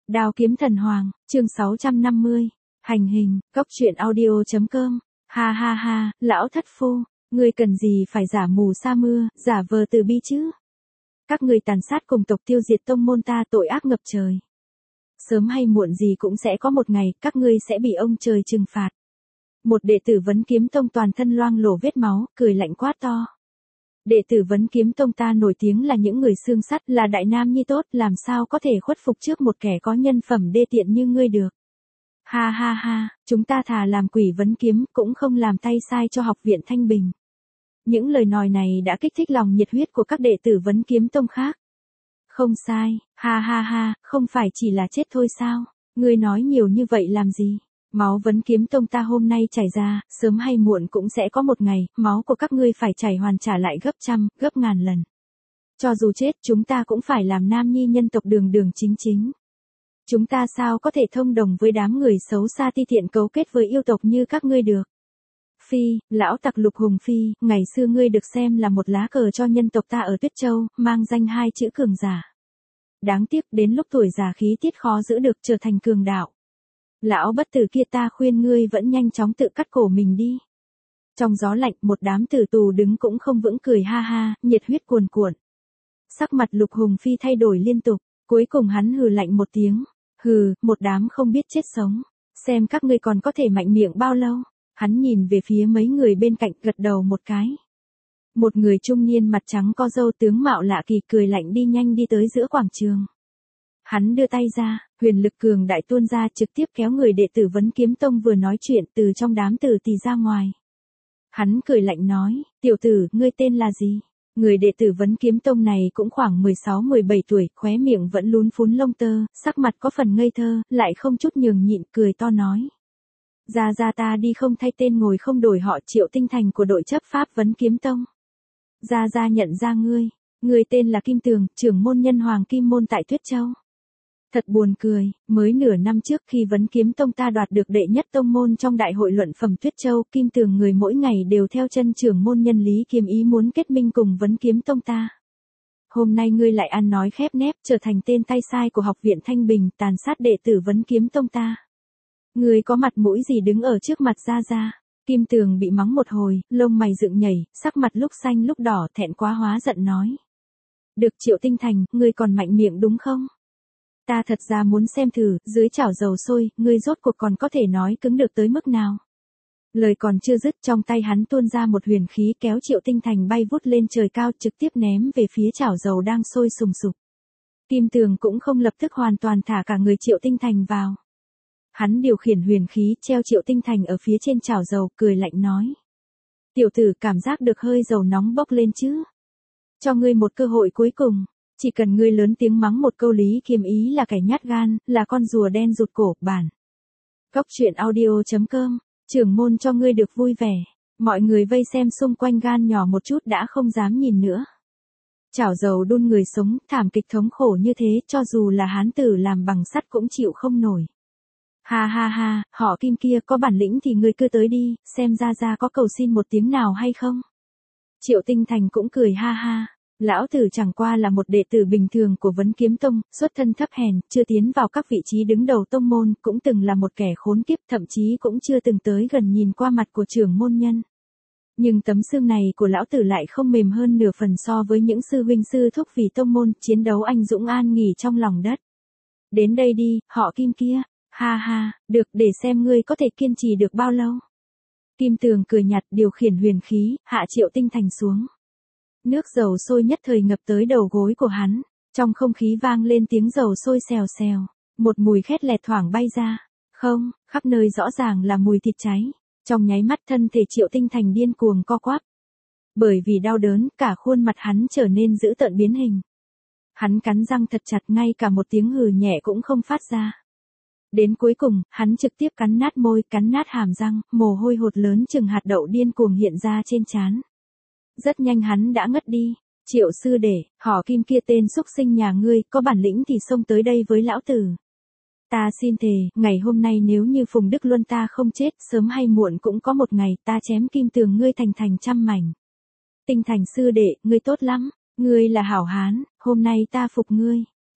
Đao kiếm thần hoàng, chương 650. Hành hình, góc truyện audio.com. Ha ha ha, lão thất phu, ngươi cần gì phải giả mù sa mưa, giả vờ từ bi chứ? Các ngươi tàn sát cùng tộc tiêu diệt tông môn ta, tội ác ngập trời. Sớm hay muộn gì cũng sẽ có một ngày, các ngươi sẽ bị ông trời trừng phạt. Một đệ tử Vấn Kiếm Tông toàn thân loang lổ vết máu, cười lạnh quát to. Đệ tử Vấn Kiếm Tông ta nổi tiếng là những người xương sắt, là đại nam nhi tốt, làm sao có thể khuất phục trước một kẻ có nhân phẩm đê tiện như ngươi được. Ha ha ha, chúng ta thà làm quỷ vấn kiếm, cũng không làm tay sai cho học viện Thanh Bình. Những lời nói này đã kích thích lòng nhiệt huyết của các đệ tử Vấn Kiếm Tông khác. Không sai, ha ha ha, không phải chỉ là chết thôi sao, ngươi nói nhiều như vậy làm gì? Máu Vấn Kiếm Tông ta hôm nay chảy ra, sớm hay muộn cũng sẽ có một ngày, máu của các ngươi phải chảy hoàn trả lại gấp trăm, gấp ngàn lần. Cho dù chết, chúng ta cũng phải làm nam nhi nhân tộc đường đường chính chính. Chúng ta sao có thể thông đồng với đám người xấu xa ti tiện cấu kết với yêu tộc như các ngươi được. Phi, lão tặc Lục Hùng Phi, ngày xưa ngươi được xem là một lá cờ cho nhân tộc ta ở Tuyết Châu, mang danh hai chữ cường giả. Đáng tiếc đến lúc tuổi già khí tiết khó giữ được, trở thành cường đạo. Lão bất tử kia, ta khuyên ngươi vẫn nhanh chóng tự cắt cổ mình đi. Trong gió lạnh, một đám tử tù đứng cũng không vững, cười ha ha, nhiệt huyết cuồn cuộn. Sắc mặt Lục Hùng Phi thay đổi liên tục, cuối cùng hắn hừ lạnh một tiếng. Hừ, một đám không biết chết sống. Xem các ngươi còn có thể mạnh miệng bao lâu. Hắn nhìn về phía mấy người bên cạnh, gật đầu một cái. Một người trung niên mặt trắng co râu, tướng mạo lạ kỳ, cười lạnh đi nhanh đi tới giữa quảng trường. Hắn đưa tay ra, huyền lực cường đại tuôn ra, trực tiếp kéo người đệ tử Vấn Kiếm Tông vừa nói chuyện từ trong đám tử tì ra ngoài. Hắn cười lạnh nói, tiểu tử, ngươi tên là gì? Người đệ tử Vấn Kiếm Tông này cũng khoảng 16-17 tuổi, khóe miệng vẫn lún phún lông tơ, sắc mặt có phần ngây thơ, lại không chút nhường nhịn, cười to nói. Ra ta đi không thay tên ngồi không đổi họ, Triệu Tinh Thành của đội chấp pháp Vấn Kiếm Tông. Ra nhận ra ngươi tên là Kim Tường, trưởng môn nhân Hoàng Kim Môn tại Tuyết Châu. Thật buồn cười, mới nửa năm trước khi Vấn Kiếm Tông ta đoạt được đệ nhất tông môn trong đại hội luận phẩm Tuyết Châu, Kim Tường người mỗi ngày đều theo chân trưởng môn nhân Lý Kiếm Ý muốn kết minh cùng Vấn Kiếm Tông ta. Hôm nay ngươi lại ăn nói khép nép, trở thành tên tay sai của học viện Thanh Bình, tàn sát đệ tử Vấn Kiếm Tông ta. Ngươi có mặt mũi gì đứng ở trước mặt ra? Kim Tường bị mắng một hồi, lông mày dựng nhảy, sắc mặt lúc xanh lúc đỏ, thẹn quá hóa giận nói. Được Triệu Tinh Thành, ngươi còn mạnh miệng đúng không? Ta thật ra muốn xem thử, dưới chảo dầu sôi, ngươi rốt cuộc còn có thể nói cứng được tới mức nào. Lời còn chưa dứt, trong tay hắn tuôn ra một huyền khí, kéo Triệu Tinh Thành bay vút lên trời cao, trực tiếp ném về phía chảo dầu đang sôi sùng sục. Kim Tường cũng không lập tức hoàn toàn thả cả người Triệu Tinh Thành vào. Hắn điều khiển huyền khí, treo Triệu Tinh Thành ở phía trên chảo dầu, cười lạnh nói. Tiểu tử, cảm giác được hơi dầu nóng bốc lên chứ? Cho ngươi một cơ hội cuối cùng. Chỉ cần ngươi lớn tiếng mắng một câu Lý Kiếm Ý là kẻ nhát gan, là con rùa đen rụt cổ, bản. Góc truyện audio.com, trưởng môn cho ngươi được vui vẻ. Mọi người vây xem xung quanh gan nhỏ một chút đã không dám nhìn nữa. Chảo dầu đun người sống, thảm kịch thống khổ như thế, cho dù là hán tử làm bằng sắt cũng chịu không nổi. Ha ha ha, họ Kim kia, có bản lĩnh thì ngươi cứ tới đi, xem ra có cầu xin một tiếng nào hay không. Triệu Tinh Thành cũng cười ha ha. Lão tử chẳng qua là một đệ tử bình thường của Vấn Kiếm Tông, xuất thân thấp hèn, chưa tiến vào các vị trí đứng đầu tông môn, cũng từng là một kẻ khốn kiếp, thậm chí cũng chưa từng tới gần nhìn qua mặt của trưởng môn nhân. Nhưng tấm xương này của lão tử lại không mềm hơn nửa phần so với những sư huynh sư thúc vì tông môn, chiến đấu anh dũng an nghỉ trong lòng đất. Đến đây đi, họ Kim kia, ha ha, được, để xem ngươi có thể kiên trì được bao lâu. Kim Tường cười nhạt, điều khiển huyền khí, hạ Triệu Tinh Thành xuống. Nước dầu sôi nhất thời ngập tới đầu gối của hắn, trong không khí vang lên tiếng dầu sôi xèo xèo, một mùi khét lẹt thoảng bay ra, không, khắp nơi rõ ràng là mùi thịt cháy, trong nháy mắt thân thể Triệu Tinh Thành điên cuồng co quắp. Bởi vì đau đớn, cả khuôn mặt hắn trở nên dữ tợn biến hình. Hắn cắn răng thật chặt, ngay cả một tiếng hừ nhẹ cũng không phát ra. Đến cuối cùng, hắn trực tiếp cắn nát môi, cắn nát hàm răng, mồ hôi hột lớn chừng hạt đậu điên cuồng hiện ra trên trán. Rất nhanh hắn đã ngất đi. Triệu sư đệ, họ Kim kia tên xúc sinh nhà ngươi, có bản lĩnh thì xông tới đây với lão tử. Ta xin thề, ngày hôm nay nếu như Phùng Đức Luân ta không chết, sớm hay muộn cũng có một ngày ta chém Kim Tường ngươi thành trăm mảnh. Tinh Thành sư đệ, ngươi tốt lắm, ngươi là hảo hán, hôm nay ta phục ngươi.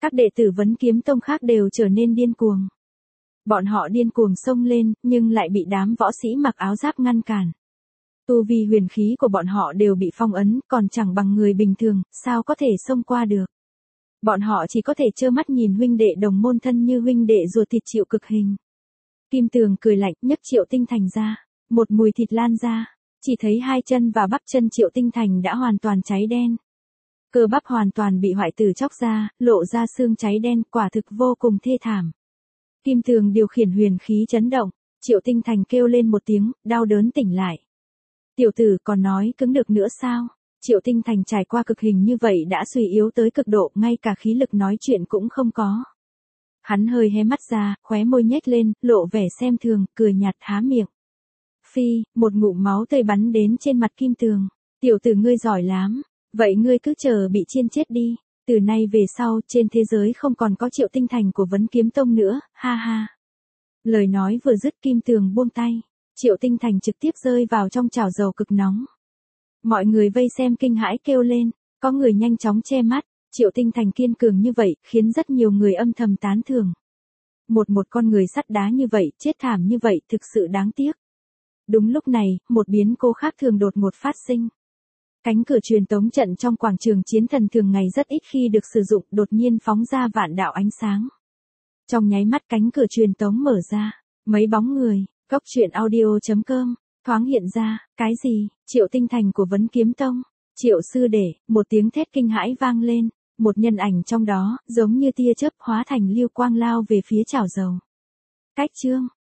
Các đệ tử Vấn Kiếm Tông khác đều trở nên điên cuồng. Bọn họ điên cuồng xông lên, nhưng lại bị đám võ sĩ mặc áo giáp ngăn cản. Tu vi huyền khí của bọn họ đều bị phong ấn, còn chẳng bằng người bình thường, sao có thể xông qua được. Bọn họ chỉ có thể trơ mắt nhìn huynh đệ đồng môn thân như huynh đệ ruột thịt chịu cực hình. Kim Tường cười lạnh, nhấc Triệu Tinh Thành ra, một mùi thịt lan ra, chỉ thấy hai chân và bắp chân Triệu Tinh Thành đã hoàn toàn cháy đen. Cơ bắp hoàn toàn bị hoại tử chóc ra, lộ ra xương cháy đen, quả thực vô cùng thê thảm. Kim Tường điều khiển huyền khí chấn động, Triệu Tinh Thành kêu lên một tiếng, đau đớn tỉnh lại. Tiểu tử còn nói cứng được nữa sao? Triệu Tinh Thành trải qua cực hình như vậy đã suy yếu tới cực độ, ngay cả khí lực nói chuyện cũng không có. Hắn hơi hé mắt ra, khóe môi nhếch lên, lộ vẻ xem thường, cười nhạt há miệng. Phi, một ngụm máu tươi bắn đến trên mặt Kim Tường. Tiểu tử ngươi giỏi lắm, vậy ngươi cứ chờ bị chiên chết đi. Từ nay về sau, trên thế giới không còn có Triệu Tinh Thành của Vấn Kiếm Tông nữa, ha ha. Lời nói vừa dứt, Kim Tường buông tay. Triệu Tinh Thành trực tiếp rơi vào trong chảo dầu cực nóng. Mọi người vây xem kinh hãi kêu lên, có người nhanh chóng che mắt. Triệu Tinh Thành kiên cường như vậy, khiến rất nhiều người âm thầm tán thưởng. Một con người sắt đá như vậy, chết thảm như vậy, thực sự đáng tiếc. Đúng lúc này, một biến cố khác thường đột ngột phát sinh. Cánh cửa truyền tống trận trong quảng trường chiến thần thường ngày rất ít khi được sử dụng, đột nhiên phóng ra vạn đạo ánh sáng. Trong nháy mắt cánh cửa truyền tống mở ra, mấy bóng người, Cốc Truyện Audio.com, thoáng hiện ra, cái gì, Triệu Tinh Thành của Vấn Kiếm Tông, Triệu sư đệ, một tiếng thét kinh hãi vang lên, một nhân ảnh trong đó, giống như tia chớp hóa thành lưu quang lao về phía chảo dầu. Cách chương